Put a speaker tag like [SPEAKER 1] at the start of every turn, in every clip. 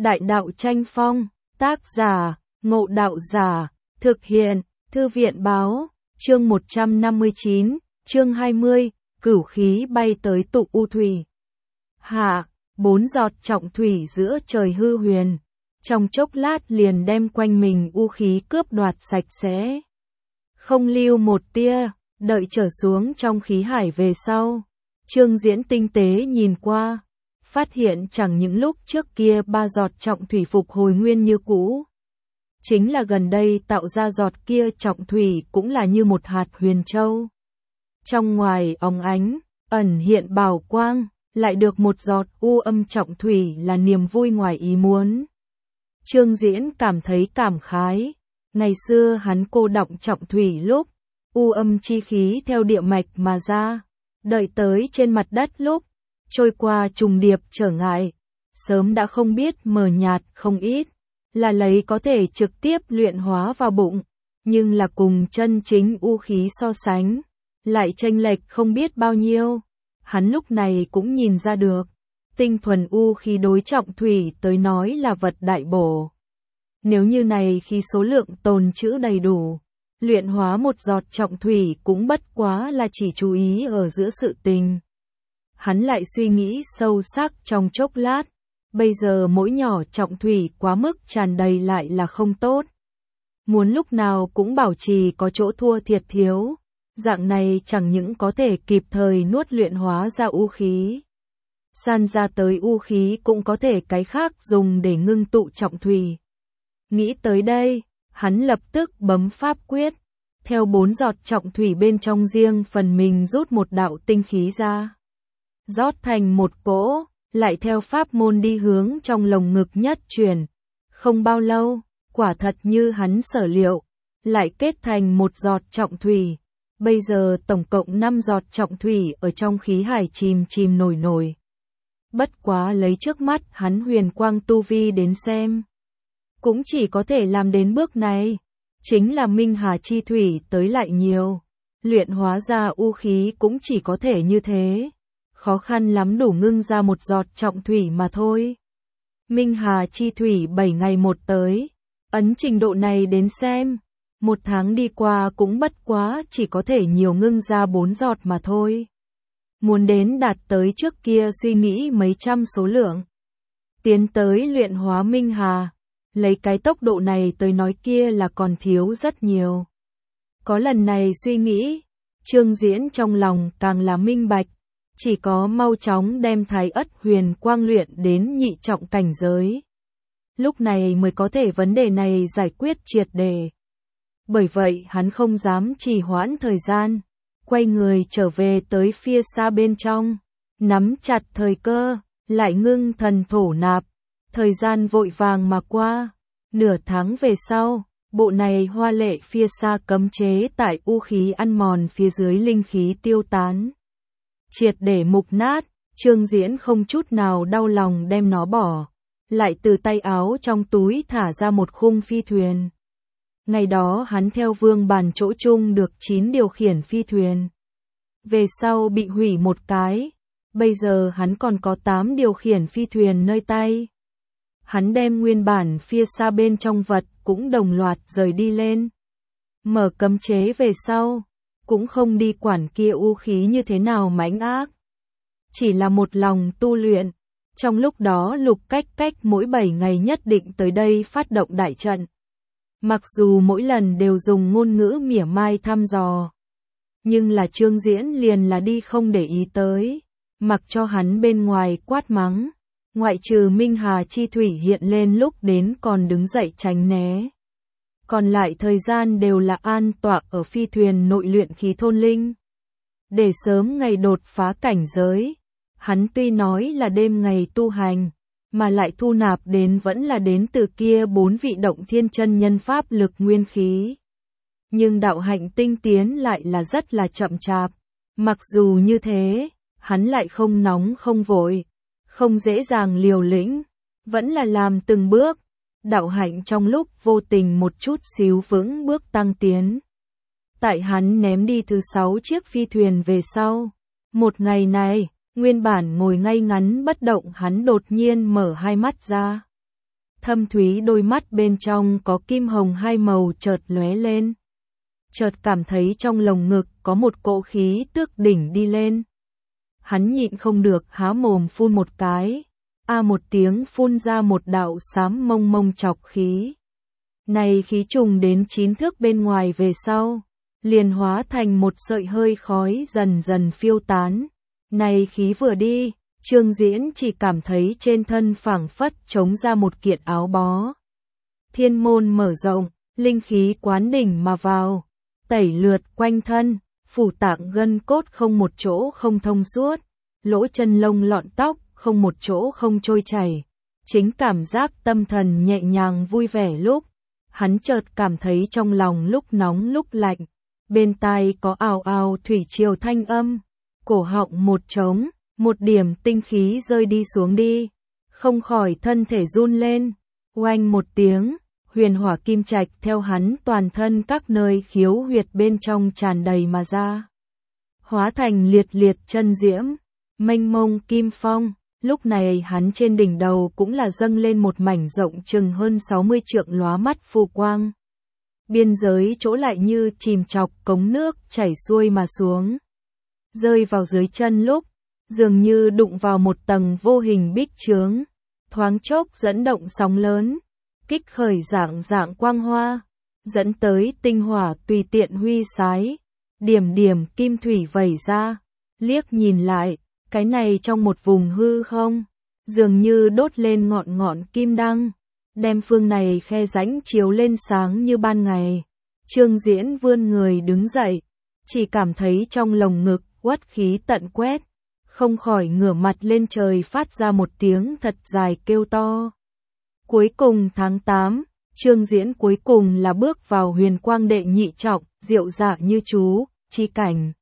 [SPEAKER 1] Đại đạo tranh phong, tác giả, Ngộ Đạo Giả, thực hiện, Thư viện báo, chương 159, chương 20, cửu khí bay tới tụ u thủy. Hạ, 4 giọt trọng thủy giữa trời hư huyền, trong chốc lát liền đem quanh mình u khí cướp đoạt sạch sẽ. Không lưu một tia, đợi trở xuống trong khí hải về sau. Trương Diễn tinh tế nhìn qua, phát hiện chẳng những lúc trước kia 3 giọt trọng thủy phục hồi nguyên như cũ. Chính là gần đây tạo ra giọt kia trọng thủy cũng là như một hạt huyền châu. Trong ngoài óng ánh, ẩn hiện bảo quang, lại được một giọt u âm trọng thủy là niềm vui ngoài ý muốn. Trương Diễn cảm thấy cảm khái, ngày xưa hắn cô đọng trọng thủy lúc, u âm chi khí theo địa mạch mà ra, đợi tới trên mặt đất lúc, trôi qua trùng điệp trở ngại, sớm đã không biết mờ nhạt không ít, là lấy có thể trực tiếp luyện hóa vào bụng, nhưng là cùng chân chính u khí so sánh, lại chênh lệch không biết bao nhiêu. Hắn lúc này cũng nhìn ra được, tinh thuần u khí đối trọng thủy tới nói là vật đại bổ. Nếu như này khi số lượng tồn trữ đầy đủ, luyện hóa một giọt trọng thủy cũng bất quá là chỉ chú ý ở giữa sự tình. Hắn lại suy nghĩ sâu sắc trong chốc lát, bây giờ mỗi nhỏ trọng thủy quá mức tràn đầy lại là không tốt. Muốn lúc nào cũng bảo trì có chỗ thua thiệt thiếu, dạng này chẳng những có thể kịp thời nuốt luyện hóa ra u khí. San ra tới u khí cũng có thể cái khác dùng để ngưng tụ trọng thủy. Nghĩ tới đây, hắn lập tức bấm pháp quyết, theo 4 giọt trọng thủy bên trong riêng phần mình rút một đạo tinh khí ra. Rót thành một cỗ, lại theo pháp môn đi hướng trong lồng ngực nhất chuyển. Không bao lâu, quả thật như hắn sở liệu, lại kết thành một giọt trọng thủy. Bây giờ tổng cộng 5 giọt trọng thủy ở trong khí hải chìm chìm nổi nổi. Bất quá lấy trước mắt hắn huyền quang tu vi đến xem, cũng chỉ có thể làm đến bước này. Chính là minh hà chi thủy tới lại nhiều, luyện hóa ra u khí cũng chỉ có thể như thế. Khó khăn lắm đủ ngưng ra một giọt trọng thủy mà thôi. Minh hà chi thủy 7 ngày một tới, ấn trình độ này đến xem, 1 tháng đi qua cũng bất quá chỉ có thể nhiều ngưng ra 4 giọt mà thôi. Muốn đến đạt tới trước kia suy nghĩ mấy trăm số lượng. Tiến tới luyện hóa minh hà, lấy cái tốc độ này tới nói kia là còn thiếu rất nhiều. Có lần này suy nghĩ, Trương Diễn trong lòng càng là minh bạch, chỉ có mau chóng đem Thái Ất huyền quang luyện đến nhị trọng cảnh giới. Lúc này mới có thể vấn đề này giải quyết triệt để. Bởi vậy hắn không dám trì hoãn thời gian, quay người trở về tới phía xa bên trong, nắm chặt thời cơ, lại ngưng thần thổ nạp. Thời gian vội vàng mà qua, nửa tháng về sau, bộ này hoa lệ phía xa cấm chế tại u khí ăn mòn phía dưới linh khí tiêu tán. Triệt để mục nát, Trương Diễn không chút nào đau lòng đem nó bỏ, lại từ tay áo trong túi thả ra một khung phi thuyền. Ngày đó hắn theo Vương Bàn chỗ chung được 9 điều khiển phi thuyền. Về sau bị hủy một cái, bây giờ hắn còn có 8 điều khiển phi thuyền nơi tay. Hắn đem nguyên bản phía xa bên trong vật cũng đồng loạt rời đi lên. Mở cấm chế về sau, cũng không đi quản kia u khí như thế nào mãnh ác. Chỉ là một lòng tu luyện. Trong lúc đó Lục Cách mỗi 7 ngày nhất định tới đây phát động đại trận. Mặc dù mỗi lần đều dùng ngôn ngữ mỉa mai thăm dò, nhưng là Trương Diễn liền là đi không để ý tới, mặc cho hắn bên ngoài quát mắng. Ngoại trừ minh hà chi thủy hiện lên lúc đến còn đứng dậy tránh né. Còn lại thời gian đều là an tọa ở phi thuyền nội luyện khí thôn linh. Để sớm ngày đột phá cảnh giới, hắn tuy nói là đêm ngày tu hành, mà lại thu nạp đến vẫn là đến từ kia 4 vị động thiên chân nhân pháp lực nguyên khí. Nhưng đạo hạnh tinh tiến lại là rất là chậm chạp. Mặc dù như thế, hắn lại không nóng không vội, không dễ dàng liều lĩnh, vẫn là làm từng bước, đạo hạnh trong lúc vô tình một chút xíu vững bước tăng tiến. Tại hắn ném đi thứ 6 chiếc phi thuyền về sau, một ngày này, nguyên bản ngồi ngay ngắn bất động hắn đột nhiên mở hai mắt ra. thâm thúy đôi mắt bên trong có kim hồng hai màu chợt lóe lên. Chợt cảm thấy trong lồng ngực có một cỗ khí tước đỉnh đi lên. Hắn nhịn không được há mồm phun một cái, một tiếng phun ra một đạo xám mông mông chọc khí. Này khí trùng đến 9 thước bên ngoài về sau, liền hóa thành một sợi hơi khói dần dần phiêu tán. Này khí vừa đi, Trương Diễn chỉ cảm thấy trên thân phảng phất trống ra một kiện áo bó. Thiên môn mở rộng, linh khí quán đỉnh mà vào, tẩy lượt quanh thân, phủ tạng gân cốt không một chỗ không thông suốt, lỗ chân lông lọn tóc không một chỗ không trôi chảy. Chính cảm giác tâm thần nhẹ nhàng vui vẻ lúc, hắn chợt cảm thấy trong lòng lúc nóng lúc lạnh, bên tai có ào ào thủy triều thanh âm, cổ họng một trống, một điểm tinh khí rơi đi xuống đi, không khỏi thân thể run lên, oanh một tiếng, huyền hỏa kim trạch theo hắn toàn thân các nơi khiếu huyệt bên trong tràn đầy mà ra, hóa thành liệt liệt chân diễm, mênh mông kim phong. Lúc này hắn trên đỉnh đầu cũng là dâng lên một mảnh rộng chừng hơn 60 trượng lóa mắt phù quang. Biên giới chỗ lại như chìm chọc cống nước chảy xuôi mà xuống. Rơi vào dưới chân lúc, dường như đụng vào một tầng vô hình bích chướng. Thoáng chốc dẫn động sóng lớn, kích khởi dạng dạng quang hoa, dẫn tới tinh hỏa tùy tiện huy sái. Điểm điểm kim thủy vẩy ra, liếc nhìn lại. Cái này trong một vùng hư không, dường như đốt lên ngọn ngọn kim đăng, đem phương này khe rãnh chiếu lên sáng như ban ngày. Trương Diễn vươn người đứng dậy, chỉ cảm thấy trong lồng ngực uất khí tận quét, không khỏi ngửa mặt lên trời phát ra một tiếng thật dài kêu to. Cuối cùng tháng 8, Trương Diễn cuối cùng là bước vào huyền quang đệ nhị trọng, diệu dạ như chú, chi cảnh.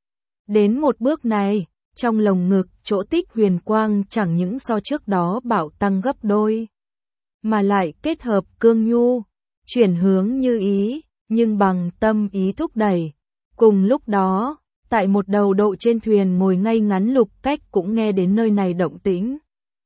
[SPEAKER 1] Đến một bước này, trong lồng ngực, chỗ tích huyền quang chẳng những so trước đó bảo tăng gấp đôi, mà lại kết hợp cương nhu, chuyển hướng như ý, nhưng bằng tâm ý thúc đẩy. Cùng lúc đó, tại một đầu độ trên thuyền ngồi ngay ngắn Lục Cách cũng nghe đến nơi này động tĩnh.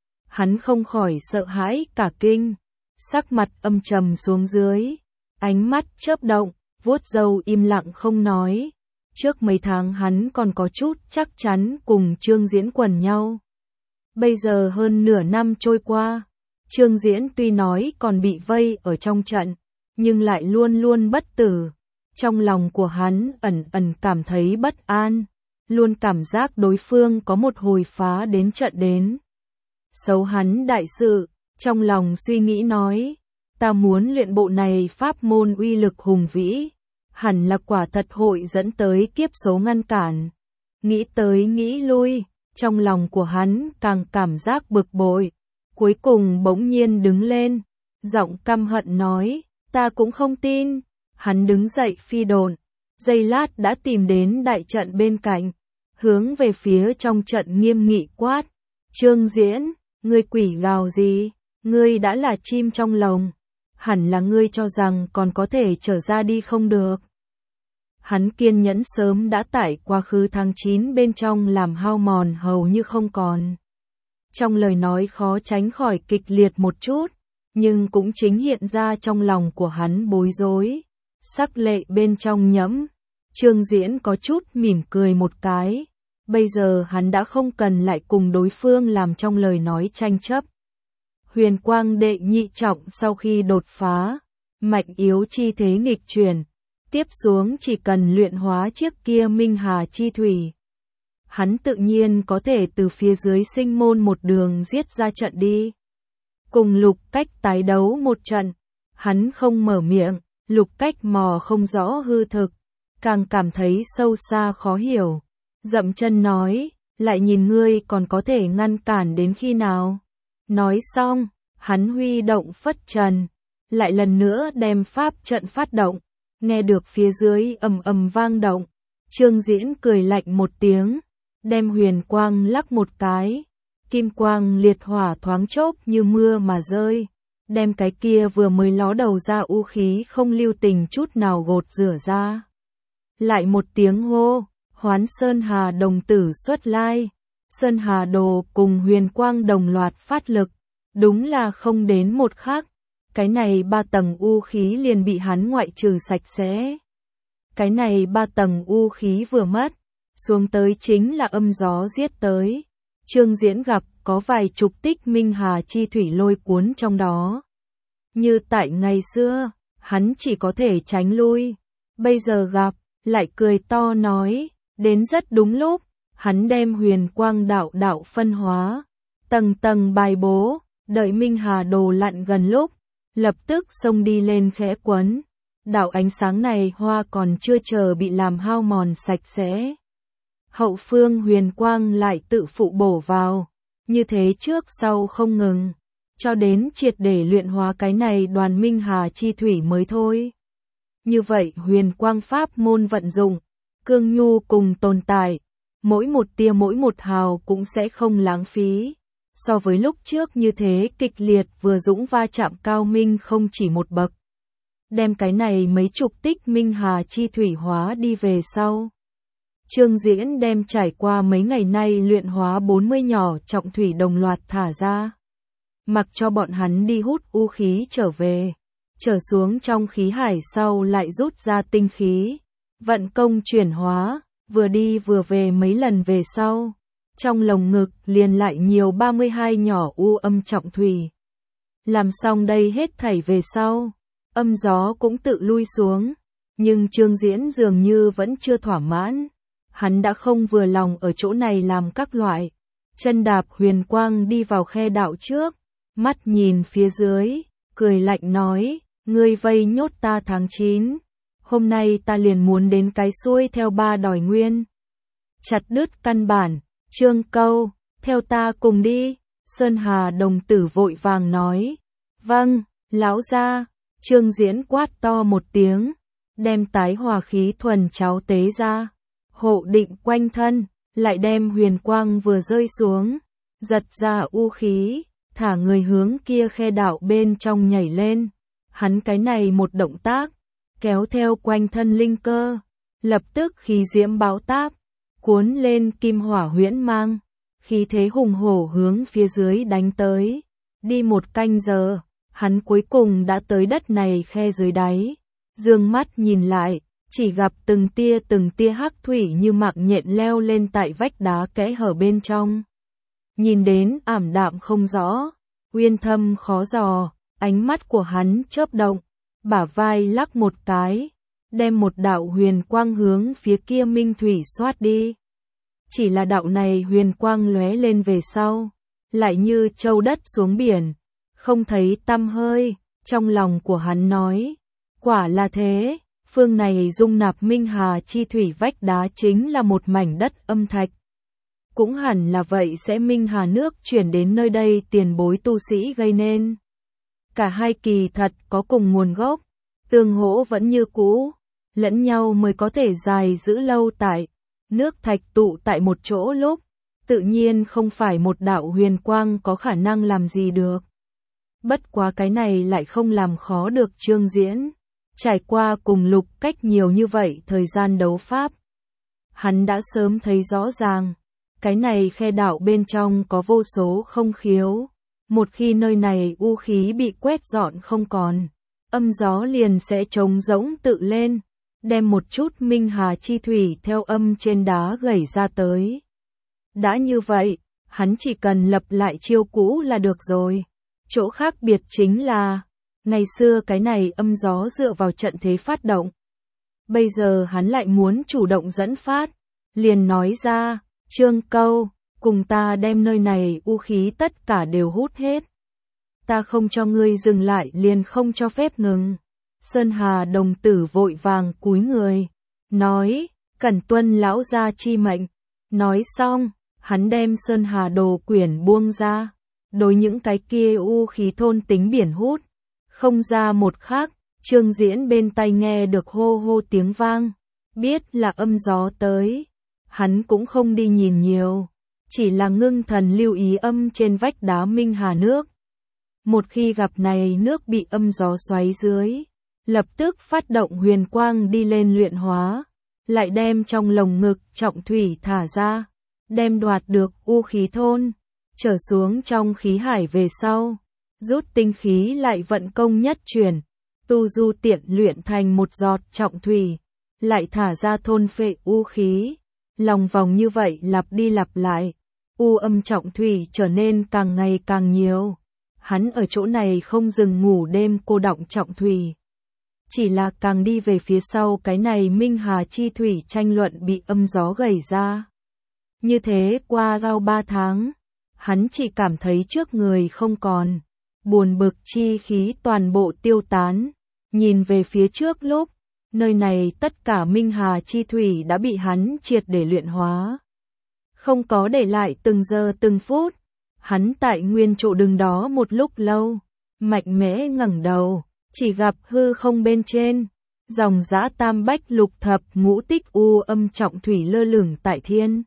[SPEAKER 1] Hắn không khỏi sợ hãi cả kinh, sắc mặt âm trầm xuống dưới, ánh mắt chớp động, vuốt râu im lặng không nói. Trước mấy tháng hắn còn có chút chắc chắn cùng Trương Diễn quần nhau. Bây giờ hơn nửa năm trôi qua, Trương Diễn tuy nói còn bị vây ở trong trận, nhưng lại luôn luôn bất tử. Trong lòng của hắn ẩn ẩn cảm thấy bất an, luôn cảm giác đối phương có một hồi phá đến trận đến. Xấu hắn đại sự, trong lòng suy nghĩ nói, ta muốn luyện bộ này pháp môn uy lực hùng vĩ. Hẳn là quả thật hội dẫn tới kiếp số ngăn cản. Nghĩ tới nghĩ lui, trong lòng của hắn càng cảm giác bực bội. Cuối cùng bỗng nhiên đứng lên, giọng căm hận nói, ta cũng không tin. Hắn đứng dậy phi độn, giây lát đã tìm đến đại trận bên cạnh, hướng về phía trong trận nghiêm nghị quát. Trương Diễn, ngươi quỷ gào gì? Ngươi đã là chim trong lồng. Hẳn là ngươi cho rằng còn có thể trở ra đi không được. Hắn kiên nhẫn sớm đã tải quá khứ tháng 9 bên trong làm hao mòn hầu như không còn. Trong lời nói khó tránh khỏi kịch liệt một chút, nhưng cũng chính hiện ra trong lòng của hắn bối rối. Sắc lệ bên trong nhẫm, Trương Diễn có chút mỉm cười một cái. Bây giờ hắn đã không cần lại cùng đối phương làm trong lời nói tranh chấp. Huyền quang đệ nhị trọng sau khi đột phá, mạnh yếu chi thế nghịch chuyển. Tiếp xuống chỉ cần luyện hóa chiếc kia Minh Hà chi thủy. Hắn tự nhiên có thể từ phía dưới sinh môn một đường giết ra trận đi. Cùng Lục Cách tái đấu một trận, hắn không mở miệng, Lục Cách mò không rõ hư thực, càng cảm thấy sâu xa khó hiểu. Dậm chân nói, lại nhìn ngươi còn có thể ngăn cản đến khi nào. Nói xong, hắn huy động phất trần, lại lần nữa đem pháp trận phát động. Nghe được phía dưới ầm ầm vang động, Trương Diễn cười lạnh một tiếng, đem huyền quang lắc một cái, kim quang liệt hỏa thoáng chốc như mưa mà rơi, đem cái kia vừa mới ló đầu ra u khí không lưu tình chút nào gột rửa ra. Lại một tiếng hô, Hoán Sơn Hà đồng tử xuất lai, Sơn Hà đồ cùng huyền quang đồng loạt phát lực, đúng là không đến một khắc, cái này 3 tầng u khí liền bị hắn ngoại trừ sạch sẽ. Cái này 3 tầng u khí vừa mất, xuống tới chính là âm gió giết tới. Trương Diễn gặp có vài chục tích minh hà chi thủy lôi cuốn trong đó. Như tại ngày xưa, hắn chỉ có thể tránh lui. Bây giờ gặp, lại cười to nói, đến rất đúng lúc, hắn đem huyền quang đạo đạo phân hóa, tầng tầng bài bố, đợi minh hà đồ lặn gần lúc, lập tức xông đi lên khẽ quấn. Đạo ánh sáng này hoa còn chưa chờ bị làm hao mòn sạch sẽ. Hậu phương huyền quang lại tự phụ bổ vào, như thế trước sau không ngừng, cho đến triệt để luyện hóa cái này đoàn minh hà chi thủy mới thôi. Như vậy huyền quang pháp môn vận dụng, cương nhu cùng tồn tại, mỗi một tia mỗi một hào cũng sẽ không lãng phí. So với lúc trước như thế kịch liệt vừa dũng va chạm cao minh không chỉ một bậc. Đem cái này mấy chục tích minh hà chi thủy hóa đi về sau. Trương Diễn đem trải qua mấy ngày nay luyện hóa 40 nhỏ trọng thủy đồng loạt thả ra. Mặc cho bọn hắn đi hút u khí trở về. Trở xuống trong khí hải sau lại rút ra tinh khí. Vận công chuyển hóa, vừa đi vừa về mấy lần về sau. Trong lồng ngực liền lại nhiều 32 nhỏ u âm trọng thủy. Làm xong đây hết thảy về sau, âm gió cũng tự lui xuống. Nhưng Trương Diễn dường như vẫn chưa thỏa mãn. Hắn đã không vừa lòng ở chỗ này làm các loại. Chân đạp huyền quang đi vào khe đạo trước, mắt nhìn phía dưới, cười lạnh nói, ngươi vây nhốt ta tháng 9. Hôm nay ta liền muốn đến cái xuôi theo 3 đòi nguyên. Chặt đứt căn bản, Trương Câu, theo ta cùng đi. Sơn Hà đồng tử vội vàng nói, vâng, lão gia. Trương Diễn quát to một tiếng, đem tái hòa khí thuần cháo tế ra. Hộ định quanh thân, lại đem huyền quang vừa rơi xuống, giật ra u khí, thả người hướng kia khe đạo bên trong nhảy lên. Hắn cái này một động tác, kéo theo quanh thân linh cơ, lập tức khí diễm báo táp, cuốn lên kim hỏa huyễn mang, khí thế hùng hổ hướng phía dưới đánh tới. Đi 1 canh giờ, hắn cuối cùng đã tới đất này khe dưới đáy, dương mắt nhìn lại. Chỉ gặp từng tia hắc thủy như mạng nhện leo lên tại vách đá kẽ hở bên trong. Nhìn đến ảm đạm không rõ, uyên thâm khó dò, ánh mắt của hắn chớp động, bả vai lắc một cái, đem một đạo huyền quang hướng phía kia minh thủy xoát đi. Chỉ là đạo này huyền quang lóe lên về sau, lại như trâu đất xuống biển, không thấy tăm hơi. Trong lòng của hắn nói, quả là thế. Phương này dung nạp minh hà chi thủy vách đá chính là một mảnh đất âm thạch. Cũng hẳn là vậy sẽ minh hà nước chuyển đến nơi đây tiền bối tu sĩ gây nên. Cả hai kỳ thật có cùng nguồn gốc, tương hỗ vẫn như cũ, lẫn nhau mới có thể dài giữ lâu tại. Nước thạch tụ tại một chỗ lúc, tự nhiên không phải một đạo huyền quang có khả năng làm gì được. Bất quá cái này lại không làm khó được Trương Diễn. Trải qua cùng Lục Cách nhiều như vậy thời gian đấu pháp, hắn đã sớm thấy rõ ràng, cái này khe đạo bên trong có vô số không khiếu. Một khi nơi này u khí bị quét dọn không còn, âm gió liền sẽ trống rỗng tự lên, đem một chút minh hà chi thủy theo âm trên đá gảy ra tới. Đã như vậy, hắn chỉ cần lập lại chiêu cũ là được rồi. Chỗ khác biệt chính là, ngày xưa cái này âm gió dựa vào trận thế phát động. Bây giờ hắn lại muốn chủ động dẫn phát, liền nói ra, Trương Câu, cùng ta đem nơi này u khí tất cả đều hút hết. Ta không cho ngươi dừng lại liền không cho phép ngừng. Sơn Hà đồng tử vội vàng cúi người, nói, cẩn tuân lão gia chi mệnh. Nói xong, hắn đem Sơn Hà đồ quyển buông ra, đối những cái kia u khí thôn tính biển hút. Không ra một khắc, Trương Diễn bên tai nghe được hô hô tiếng vang, biết là âm gió tới. Hắn cũng không đi nhìn nhiều, chỉ là ngưng thần lưu ý âm trên vách đá minh hà nước. Một khi gặp này nước bị âm gió xoáy dưới, lập tức phát động huyền quang đi lên luyện hóa, lại đem trong lồng ngực trọng thủy thả ra, đem đoạt được u khí thôn, trở xuống trong khí hải về sau. rút tinh khí lại vận công nhất chuyển, tu du tiện luyện thành một giọt trọng thủy, lại thả ra thôn phệ u khí, lòng vòng như vậy lặp đi lặp lại, u âm trọng thủy trở nên càng ngày càng nhiều. Hắn ở chỗ này không dừng ngủ đêm cô đọng trọng thủy. Chỉ là càng đi về phía sau cái này Minh Hà chi thủy tranh luận bị âm gió gầy ra. Như thế qua rau 3 tháng, hắn chỉ cảm thấy trước người không còn, buồn bực chi khí toàn bộ tiêu tán, nhìn về phía trước lúc, nơi này tất cả Minh Hà chi thủy đã bị hắn triệt để luyện hóa. Không có để lại từng giờ từng phút, hắn tại nguyên chỗ đứng đó một lúc lâu, mạnh mẽ ngẩng đầu, chỉ gặp hư không bên trên, dòng dã tam bách lục thập ngũ tích u âm trọng thủy lơ lửng tại thiên.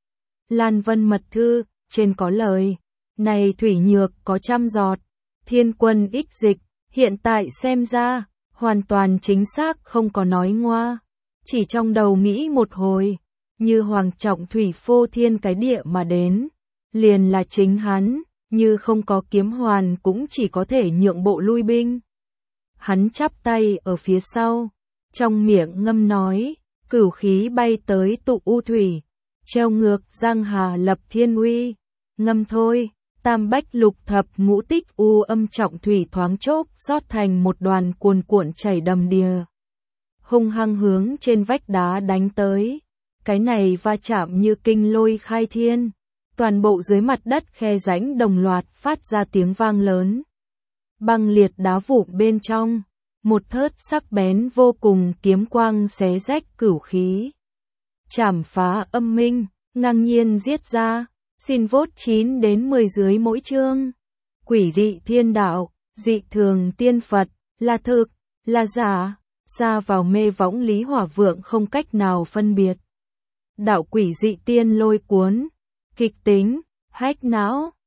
[SPEAKER 1] Lan Vân mật thư, trên có lời, này thủy nhược có 100 giọt, thiên quân ích dịch, hiện tại xem ra, hoàn toàn chính xác không có nói ngoa, chỉ trong đầu nghĩ một hồi, như hoàng trọng thủy phô thiên cái địa mà đến, liền là chính hắn, như không có kiếm hoàn cũng chỉ có thể nhượng bộ lui binh. Hắn chắp tay ở phía sau, trong miệng ngâm nói, cửu khí bay tới tụ u thủy, treo ngược giang hà lập thiên uy, ngâm thôi, tam bách lục thập ngũ tích u âm trọng thủy thoáng chốc rót thành một đoàn cuồn cuộn chảy đầm đìa, hung hăng hướng trên vách đá đánh tới, cái này va chạm như kinh lôi khai thiên, toàn bộ dưới mặt đất khe rãnh đồng loạt phát ra tiếng vang lớn. Băng liệt đá vụn bên trong, một thớt sắc bén vô cùng kiếm quang xé rách cửu khí. Chảm phá âm minh, ngang nhiên giết ra, xin vote 9 đến 10 dưới mỗi chương. Quỷ dị thiên đạo, dị thường tiên Phật, là thực, là giả, xa vào mê võng Lý Hỏa Vượng không cách nào phân biệt. Đạo quỷ dị tiên lôi cuốn, kịch tính, hách não.